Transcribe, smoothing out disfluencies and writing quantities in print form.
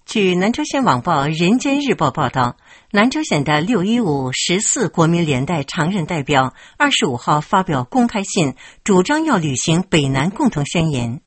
据南朝鲜网报《人间日报》报道，南朝鲜的61514国民联代常任代表25号发表公开信，主张要履行北南共同宣言。